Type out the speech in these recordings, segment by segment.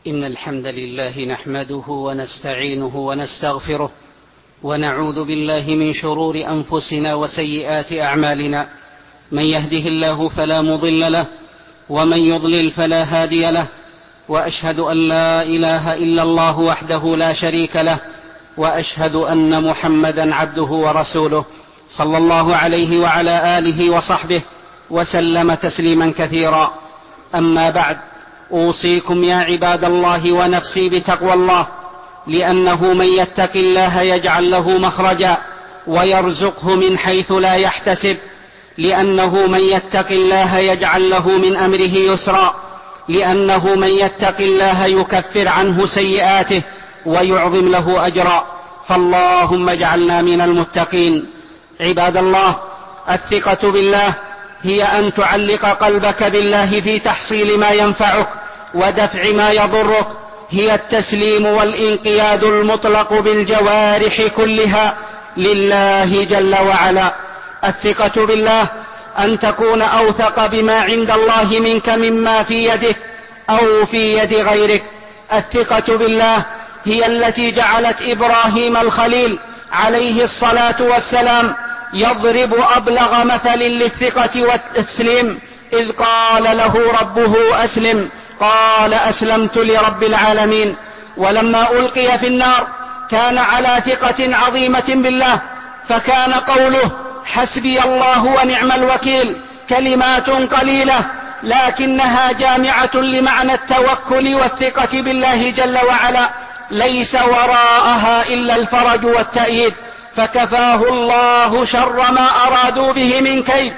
إن الحمد لله نحمده ونستعينه ونستغفره ونعوذ بالله من شرور أنفسنا وسيئات أعمالنا. من يهده الله فلا مضل له ومن يضلل فلا هادي له، وأشهد أن لا إله إلا الله وحده لا شريك له، وأشهد أن محمدا عبده ورسوله صلى الله عليه وعلى آله وصحبه وسلم تسليما كثيرا. أما بعد، أوصيكم يا عباد الله ونفسي بتقوى الله، لأنه من يتق الله يجعل له مخرجا ويرزقه من حيث لا يحتسب، لأنه من يتق الله يجعل له من أمره يسرا، لأنه من يتق الله يكفر عنه سيئاته ويعظم له أجرا. فاللهم اجعلنا من المتقين. عباد الله، الثقة بالله هي أن تعلق قلبك بالله في تحصيل ما ينفعك ودفع ما يضرك، هي التسليم والانقياد المطلق بالجوارح كلها لله جل وعلا. الثقة بالله أن تكون أوثق بما عند الله منك مما في يدك أو في يد غيرك. الثقة بالله هي التي جعلت إبراهيم الخليل عليه الصلاة والسلام يضرب أبلغ مثل للثقة والتسليم، إذ قال له ربه أسلم، قال أسلمت لرب العالمين. ولما ألقي في النار كان على ثقة عظيمة بالله، فكان قوله حسبي الله ونعم الوكيل كلمات قليلة، لكنها جامعة لمعنى التوكل والثقة بالله جل وعلا، ليس وراءها إلا الفرج والتأييد. فكفاه الله شر ما أرادوا به من كيد،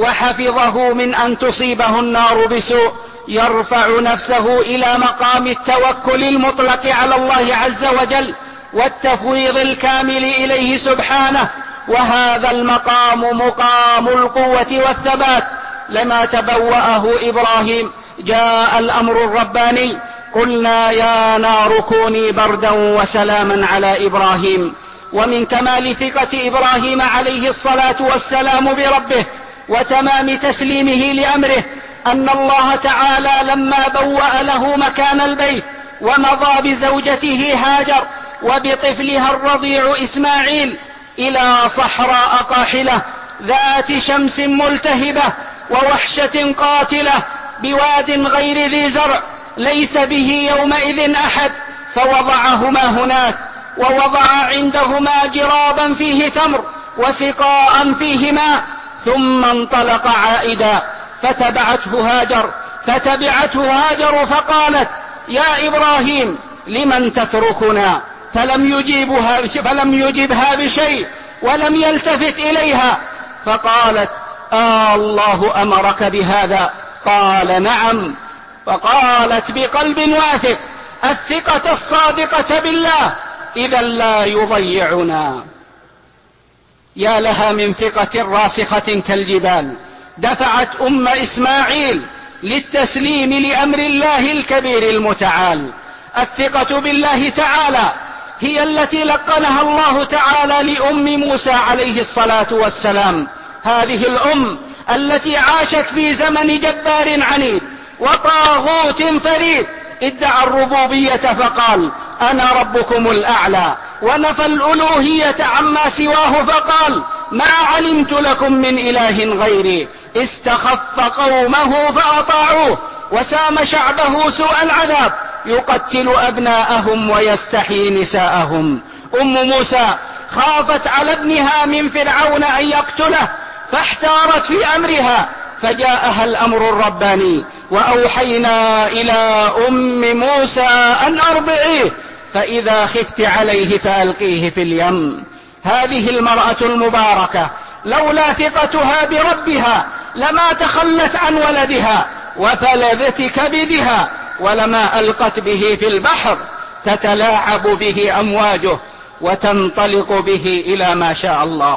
وحفظه من أن تصيبه النار بسوء. يرفع نفسه إلى مقام التوكل المطلق على الله عز وجل والتفويض الكامل إليه سبحانه، وهذا المقام مقام القوة والثبات. لما تبوأه إبراهيم جاء الأمر الرباني، قلنا يا نار كوني بردا وسلاما على إبراهيم. ومن كمال ثقة إبراهيم عليه الصلاة والسلام بربه وتمام تسليمه لأمره أن الله تعالى لما بوأ له مكان البيت ومضى بزوجته هاجر وبطفلها الرضيع إسماعيل إلى صحراء قاحلة ذات شمس ملتهبة ووحشة قاتلة بواد غير ذي زرع ليس به يومئذ أحد، فوضعهما هناك، ووضع عندهما جرابا فيه تمر وسقاء فيه ماء، ثم انطلق عائدا فتبعته هاجر فقالت يا إبراهيم لمن تتركنا؟ فلم يجبها بشيء ولم يلتفت إليها، فقالت الله أمرك بهذا؟ قال نعم. فقالت بقلب واثق الثقة الصادقة بالله إذا لا يضيعنا. يا لها من ثقة راسخة كالجبال دفعت إسماعيل للتسليم لأمر الله الكبير المتعال. الثقة بالله تعالى هي التي لقنها الله تعالى لأم موسى عليه الصلاة والسلام، هذه الأم التي عاشت في زمن جبار عنيد وطاغوت فريد، ادعى الربوبية فقال أنا ربكم الأعلى، ونفى الألوهية عما سواه فقال ما علمت لكم من إله غيري، استخف قومه فأطاعوه وسام شعبه سوء العذاب، يقتل أبناءهم ويستحيي نساءهم. أم موسى خافت على ابنها من فرعون أن يقتله فاحتارت في أمرها، فجاءها الأمر الرباني وأوحينا إلى أم موسى أن أرضعيه، فإذا خفت عليه فألقيه في اليم. هذه المرأة المباركة لولا ثقتها بربها لما تخلت عن ولدها وفلذت كبدها، ولما ألقت به في البحر تتلاعب به أمواجه وتنطلق به إلى ما شاء الله.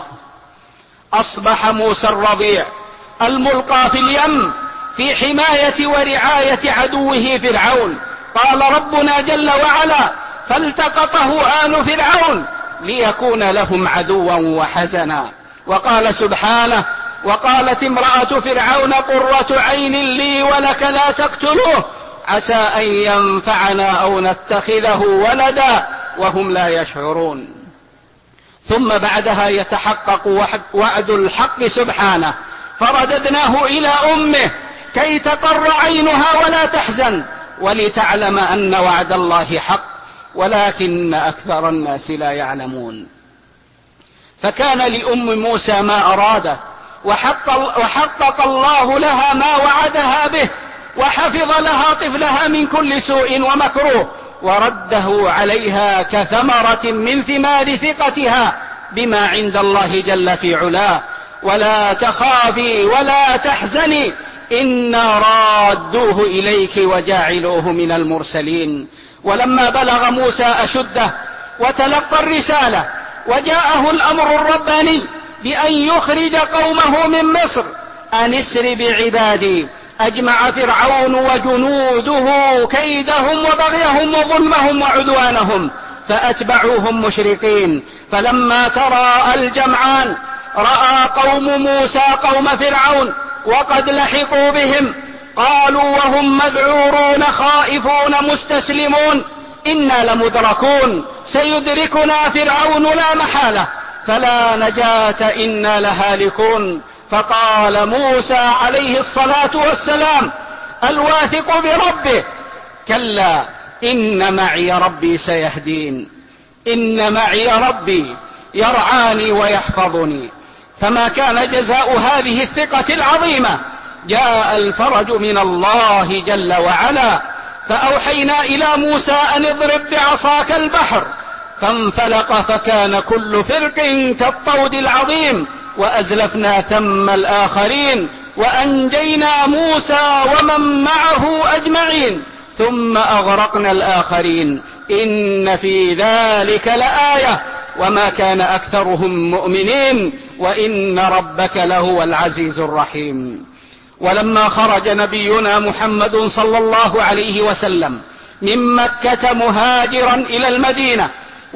أصبح موسى الرضيع الملقى في اليم في حماية ورعاية عدوه فرعون. قال ربنا جل وعلا فالتقطه آل فرعون ليكون لهم عدوا وحزنا. وقال سبحانه وقالت امرأة فرعون قرة عين لي ولك لا تقتلوه عسى أن ينفعنا أو نتخذه ولدا وهم لا يشعرون. ثم بعدها يتحقق وعد الحق سبحانه، فرددناه إلى أمه كي تقر عينها ولا تحزن ولتعلم أن وعد الله حق ولكن أكثر الناس لا يعلمون. فكان لأم موسى ما أراده، وحقق الله لها ما وعدها به، وحفظ لها طفلها من كل سوء ومكروه، ورده عليها كثمرة من ثمار ثقتها بما عند الله جل في علاه. ولا تخافي ولا تحزني إنا رادوه إليك وجاعلوه من المرسلين. ولما بلغ موسى أشده وتلقى الرسالة وجاءه الأمر الرباني بأن يخرج قومه من مصر أن اسر بعبادي، أجمع فرعون وجنوده كيدهم وبغيهم وظلمهم وعدوانهم فأتبعوهم مشرقين. فلما تراءى الجمعان رأى قوم موسى قوم فرعون وقد لحقوا بهم، قالوا وهم مذعورون خائفون مستسلمون إنا لمدركون سيدركنا فرعون لا محالة فلا نجاة إنا لهالكون. فقال موسى عليه الصلاة والسلام الواثق بربه كلا إن معي ربي سيهدين، إن معي ربي يرعاني ويحفظني. فما كان جزاء هذه الثقة العظيمة؟ جاء الفرج من الله جل وعلا، فأوحينا إلى موسى أن اضرب بعصاك البحر فانفلق فكان كل فرق كالطود العظيم وأزلفنا ثم الآخرين وأنجينا موسى ومن معه أجمعين ثم أغرقنا الآخرين إن في ذلك لآية وما كان أكثرهم مؤمنين وإن ربك لهو العزيز الرحيم. ولما خرج نبينا محمد صلى الله عليه وسلم من مكة مهاجرا إلى المدينة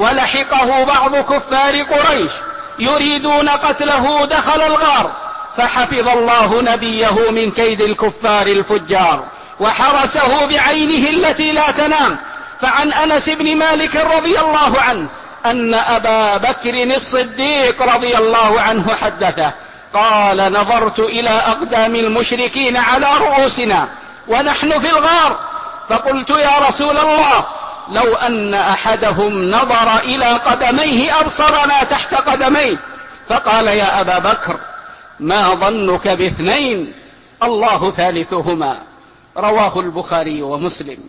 ولحقه بعض كفار قريش يريدون قتله دخل الغار، فحفظ الله نبيه من كيد الكفار الفجار وحرسه بعينه التي لا تنام. فعن أنس بن مالك رضي الله عنه أن أبا بكر الصديق رضي الله عنه حدثه قال نظرت إلى أقدام المشركين على رؤوسنا ونحن في الغار فقلت يا رسول الله لو أن أحدهم نظر إلى قدميه أبصرنا تحت قدميه. فقال يا أبا بكر ما ظنك باثنين الله ثالثهما، رواه البخاري ومسلم.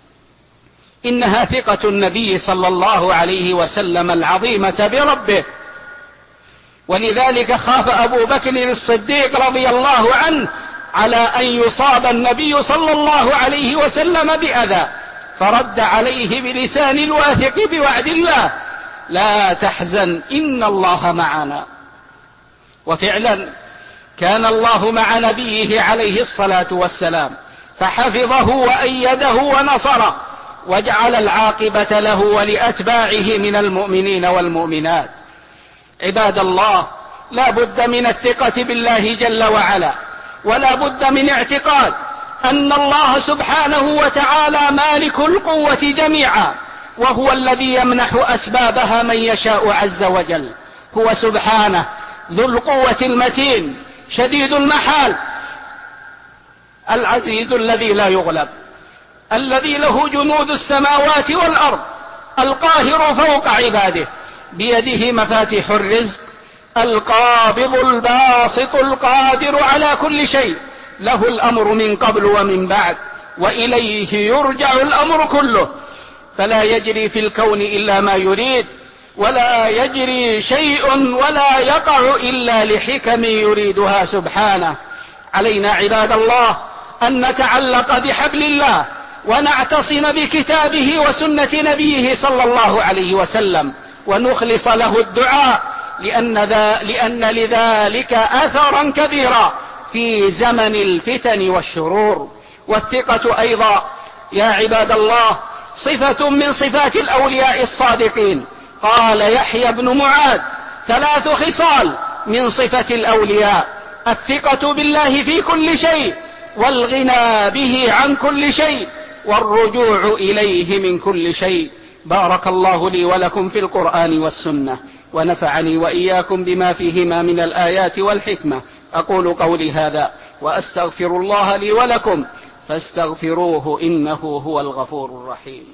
إنها ثقة النبي صلى الله عليه وسلم العظيمة بربه، ولذلك خاف أبو بكر الصديق رضي الله عنه على أن يصاب النبي صلى الله عليه وسلم بأذى، فرد عليه بلسان الواثق بوعد الله لا تحزن إن الله معنا. وفعلا كان الله مع نبيه عليه الصلاة والسلام فحفظه وأيده ونصره وجعل العاقبة له ولأتباعه من المؤمنين والمؤمنات. عباد الله، لا بد من الثقة بالله جل وعلا، ولا بد من اعتقاد أن الله سبحانه وتعالى مالك القوة جميعا، وهو الذي يمنح أسبابها من يشاء عز وجل. هو سبحانه ذو القوة المتين شديد المحال العزيز الذي لا يغلب، الذي له جنود السماوات والأرض، القاهر فوق عباده، بيده مفاتيح الرزق، القابض الباسط القادر على كل شيء، له الأمر من قبل ومن بعد، وإليه يرجع الأمر كله، فلا يجري في الكون إلا ما يريد، ولا يجري شيء ولا يقع إلا لحكم يريدها سبحانه. علينا عباد الله أن نتعلق بحبل الله ونعتصم بكتابه وسنة نبيه صلى الله عليه وسلم ونخلص له الدعاء، لأن لذلك أثرا كبيرا في زمن الفتن والشرور. والثقة أيضا يا عباد الله صفة من صفات الأولياء الصادقين. قال يحيى بن معاذ 3 خصال من صفة الأولياء: الثقة بالله في كل شيء، والغنى به عن كل شيء، والرجوع إليه من كل شيء. بارك الله لي ولكم في القرآن والسنة، ونفعني وإياكم بما فيهما من الآيات والحكمة. أقول قولي هذا وأستغفر الله لي ولكم فاستغفروه إنه هو الغفور الرحيم.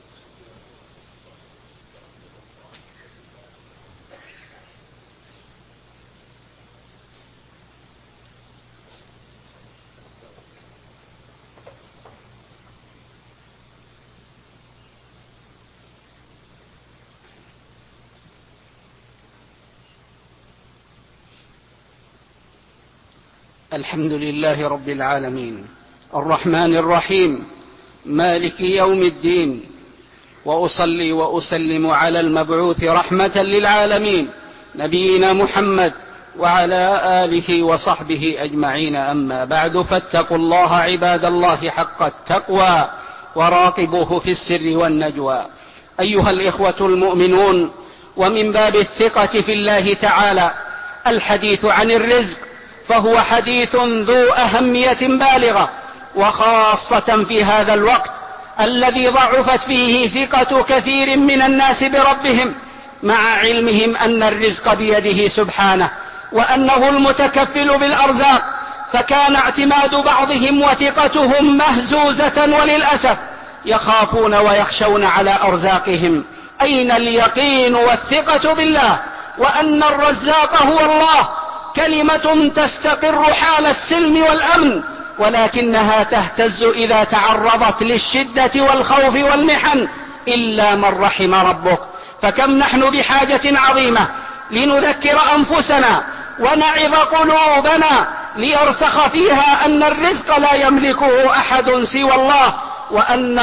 الحمد لله رب العالمين الرحمن الرحيم مالك يوم الدين، وأصلي وأسلم على المبعوث رحمة للعالمين نبينا محمد وعلى آله وصحبه أجمعين. أما بعد، فاتقوا الله عباد الله حق التقوى وراقبوه في السر والنجوى. أيها الإخوة المؤمنون، ومن باب الثقة في الله تعالى الحديث عن الرزق، فهو حديث ذو أهمية بالغة، وخاصة في هذا الوقت الذي ضعفت فيه ثقة كثير من الناس بربهم، مع علمهم أن الرزق بيده سبحانه وأنه المتكفل بالأرزاق. فكان اعتماد بعضهم وثقتهم مهزوزة، وللأسف يخافون ويخشون على أرزاقهم. أين اليقين والثقة بالله وأن الرزاق هو الله؟ كلمة تستقر حال السلم والأمن، ولكنها تهتز إذا تعرضت للشدة والخوف والمحن، إلا من رحم ربك. فكم نحن بحاجة عظيمة لنذكر أنفسنا ونعظ قلوبنا ليرسخ فيها أن الرزق لا يملكه أحد سوى الله، وأن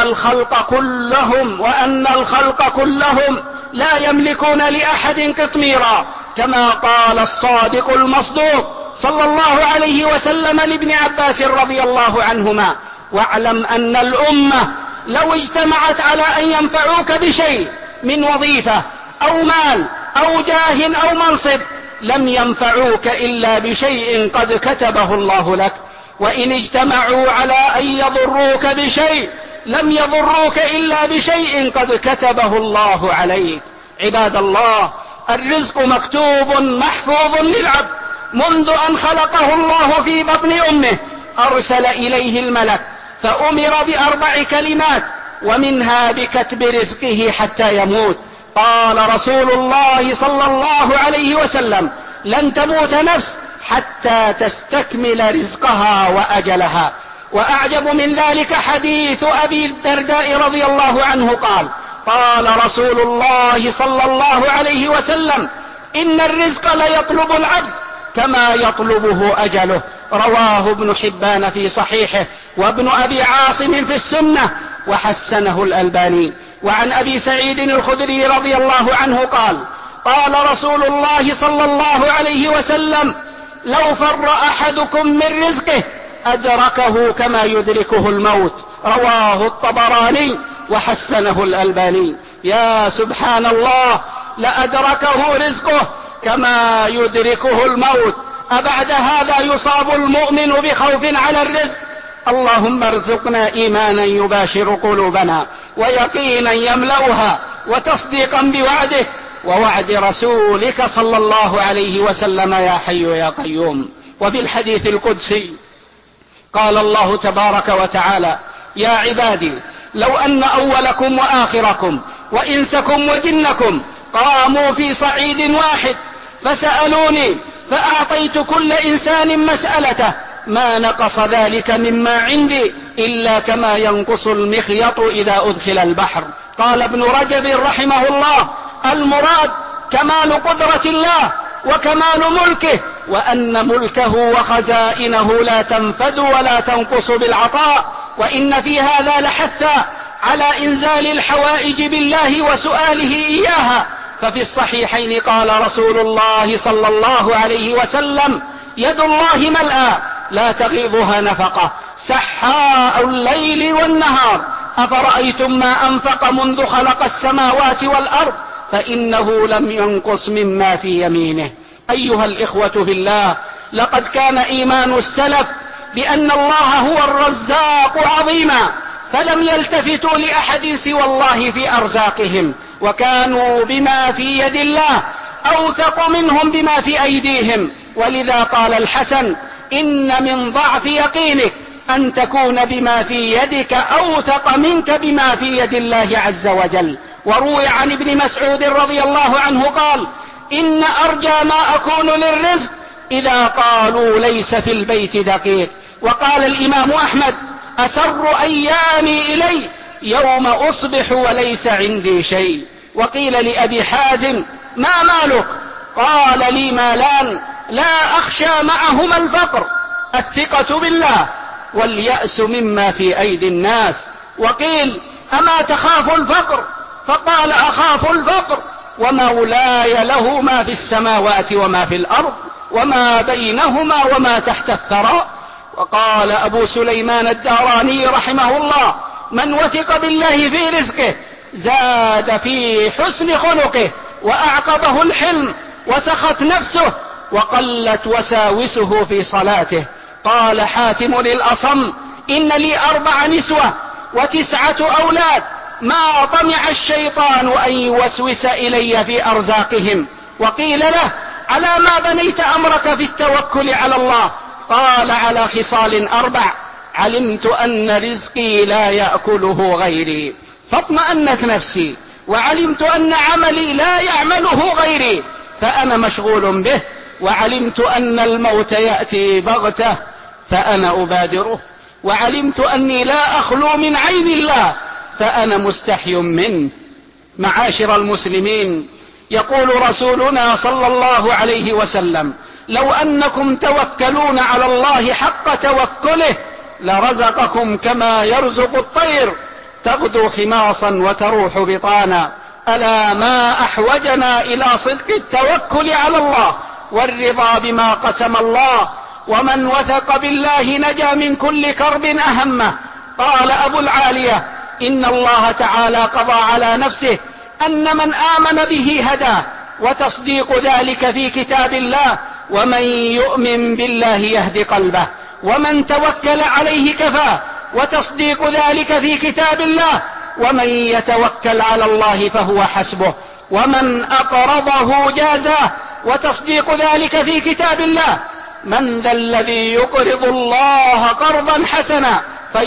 الخلق كلهم لا يملكون لأحد قطميرا، كما قال الصادق المصدوق صلى الله عليه وسلم لابن عباس رضي الله عنهما: واعلم أن الأمة لو اجتمعت على أن ينفعوك بشيء من وظيفة أو مال أو جاه أو منصب لم ينفعوك إلا بشيء قد كتبه الله لك، وإن اجتمعوا على أن يضروك بشيء لم يضروك إلا بشيء قد كتبه الله عليك. عباد الله، الرزق مكتوب محفوظ للعبد منذ أن خلقه الله في بطن أمه. أرسل إليه الملك فأمر ب4 كلمات، ومنها بكتب رزقه حتى يموت. قال رسول الله صلى الله عليه وسلم: لن تموت نفس حتى تستكمل رزقها وأجلها. وأعجب من ذلك حديث أبي الدرداء رضي الله عنه قال: قال رسول الله صلى الله عليه وسلم: إن الرزق ليطلب العبد كما يطلبه أجله. رواه ابن حبان في صحيحه، وابن أبي عاصم في السنة، وحسنه الألباني. وعن أبي سعيد الخدري رضي الله عنه قال: قال رسول الله صلى الله عليه وسلم: لو فر أحدكم من رزقه أدركه كما يدركه الموت. رواه الطبراني وحسنه الألباني. يا سبحان الله، لأدركه رزقه كما يدركه الموت. أبعد هذا يصاب المؤمن بخوف على الرزق؟ اللهم ارزقنا إيمانا يباشر قلوبنا، ويقينا يملأها، وتصديقا بوعده ووعد رسولك صلى الله عليه وسلم: يا حي يا قيوم. وفي الحديث القدسي قال الله تبارك وتعالى: يا عبادي، لو أن أولكم وآخركم وإنسكم وجنكم قاموا في صعيد واحد فسألوني فأعطيت كل إنسان مسألته ما نقص ذلك مما عندي إلا كما ينقص المخيط إذا أدخل البحر. قال ابن رجب رحمه الله: المراد كمال قدرة الله وكمال ملكه، وأن ملكه وخزائنه لا تنفد ولا تنقص بالعطاء. وإن في هذا لحثا على إنزال الحوائج بالله وسؤاله إياها. ففي الصحيحين قال رسول الله صلى الله عليه وسلم: يد الله ملأى لا تغيضها نفقة، سحاء الليل والنهار، أفرأيتم ما أنفق منذ خلق السماوات والأرض فإنه لم ينقص مما في يمينه. أيها الإخوة في الله، لقد كان إيمان السلف بأن الله هو الرزاق عظيما، فلم يلتفتوا لأحد سوى الله في أرزاقهم، وكانوا بما في يد الله أوثق منهم بما في أيديهم. ولذا قال الحسن: إن من ضعف يقينك أن تكون بما في يدك أوثق منك بما في يد الله عز وجل. وروي عن ابن مسعود رضي الله عنه قال: إن أرجى ما أكون للرزق إذا قالوا ليس في البيت دقيق. وقال الإمام أحمد: أسر أيامي إلي يوم أصبح وليس عندي شيء. وقيل لأبي حازم: ما مالك؟ قال: لي مالان لا أخشى معهما الفقر، الثقة بالله واليأس مما في أيدي الناس. وقيل: أما تخاف الفقر؟ فقال: أخاف الفقر ومولاي له ما في السماوات وما في الأرض وما بينهما وما تحت الثرى. وقال أبو سليمان الداراني رحمه الله: من وثق بالله في رزقه زاد في حسن خلقه وأعقبه الحلم وسخت نفسه وقلت وساوسه في صلاته. قال حاتم الأصم: إن لي 4 نسوة و9 أولاد، ما طمع الشيطان أن يوسوس إلي في أرزاقهم. وقيل له: على ما بنيت أمرك في التوكل على الله؟ قال: على خصال 4: علمت أن رزقي لا يأكله غيري فاطمأنت نفسي، وعلمت أن عملي لا يعمله غيري فأنا مشغول به، وعلمت أن الموت يأتي بغتة فأنا أبادره، وعلمت أني لا أخلو من عين الله فأنا مستحي منه. معاشر المسلمين، يقول رسولنا صلى الله عليه وسلم: لو أنكم توكلون على الله حق توكله لرزقكم كما يرزق الطير تغدو خماصا وتروح بطانا. ألا ما أحوجنا إلى صدق التوكل على الله والرضا بما قسم الله. ومن وثق بالله نجا من كل كرب أهمه. قال أبو العالية: إن الله تعالى قضى على نفسه أن من آمن به هداه، وتصديق ذلك في كتاب الله: ومن يؤمن بالله يهد قلبه، ومن توكل عليه كفاه، وتصديق ذلك في كتاب الله: ومن يتوكل على الله فهو حسبه، ومن أقرضه جازاه، وتصديق ذلك في كتاب الله: من ذا الذي يقرض الله قرضا حسنا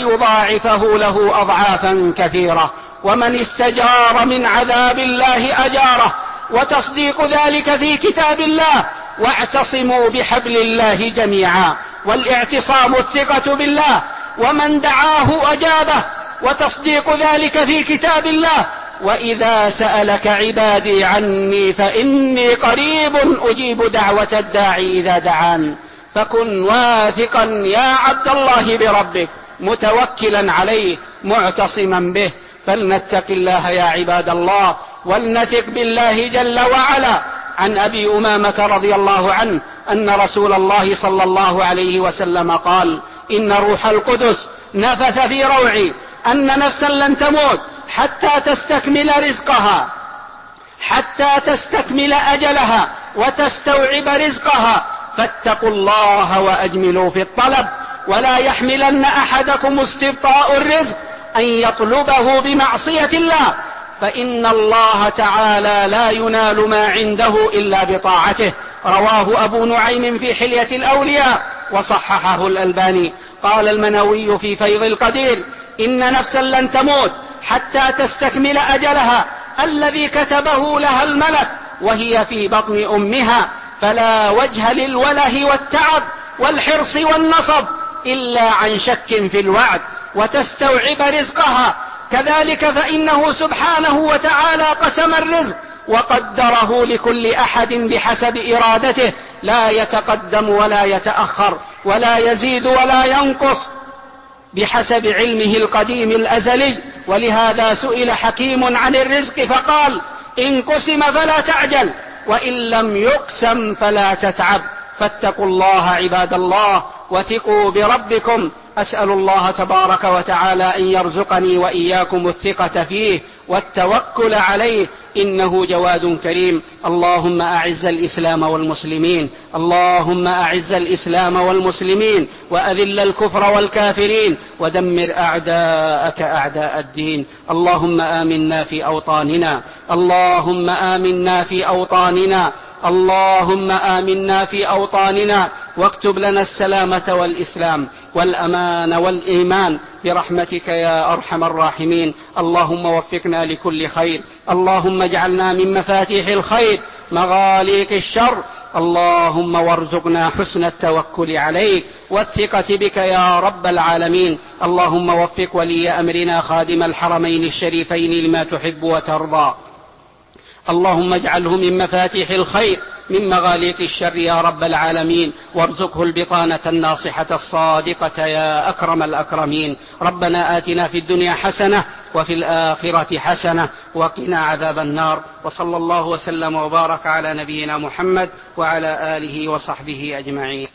فيضاعفه له أضعافا كثيرة، ومن استجار من عذاب الله أجاره، وتصديق ذلك في كتاب الله: واعتصموا بحبل الله جميعا، والاعتصام الثقة بالله، ومن دعاه أجابه، وتصديق ذلك في كتاب الله: وإذا سألك عبادي عني فإني قريب أجيب دعوة الداعي إذا دعان. فكن واثقا يا عبد الله بربك، متوكلا عليه معتصما به. فلنتق الله يا عباد الله، ولنثق بالله جل وعلا. عن أبي أمامة رضي الله عنه أن رسول الله صلى الله عليه وسلم قال: إن روح القدس نفث في روعي أن نفسا لن تموت حتى تستكمل رزقها، حتى تستكمل أجلها وتستوعب رزقها، فاتقوا الله وأجملوا في الطلب، ولا يحملن أحدكم استبطاء الرزق أن يطلبه بمعصية الله، فإن الله تعالى لا ينال ما عنده إلا بطاعته. رواه أبو نعيم في حلية الأولياء وصححه الألباني. قال المنوي في فيض القدير: إن نفسا لن تموت حتى تستكمل أجلها الذي كتبه لها الملك وهي في بطن أمها، فلا وجه للوله والتعب والحرص والنصب إلا عن شك في الوعد، وتستوعب رزقها. كذلك فإنه سبحانه وتعالى قسم الرزق وقدره لكل أحد بحسب إرادته، لا يتقدم ولا يتأخر ولا يزيد ولا ينقص، بحسب علمه القديم الأزلي. ولهذا سئل حكيم عن الرزق فقال: إن قسم فلا تعجل، وإن لم يقسم فلا تتعب. فاتقوا الله عباد الله، وثقوا بربكم. أسأل الله تبارك وتعالى أن يرزقني وإياكم الثقة فيه والتوكل عليه، إنه جواد كريم. اللهم أعز الإسلام والمسلمين، اللهم أعز الإسلام والمسلمين، وأذل الكفر والكافرين، ودمر أعداءك أعداء الدين. اللهم آمنا في أوطاننا، اللهم آمنا في أوطاننا، اللهم آمنا في أوطاننا، واكتب لنا السلامة والإسلام والأمان والإيمان برحمتك يا أرحم الراحمين. اللهم وفقنا لكل خير، اللهم اجعلنا من مفاتيح الخير مغاليق الشر. اللهم وارزقنا حسن التوكل عليك والثقة بك يا رب العالمين. اللهم وفق ولي أمرنا خادم الحرمين الشريفين لما تحب وترضى. اللهم اجعله من مفاتيح الخير من مغاليق الشر يا رب العالمين، وارزقه البطانة الناصحة الصادقة يا أكرم الأكرمين. ربنا آتنا في الدنيا حسنة وفي الآخرة حسنة وقنا عذاب النار. وصلى الله وسلم وبارك على نبينا محمد وعلى آله وصحبه أجمعين.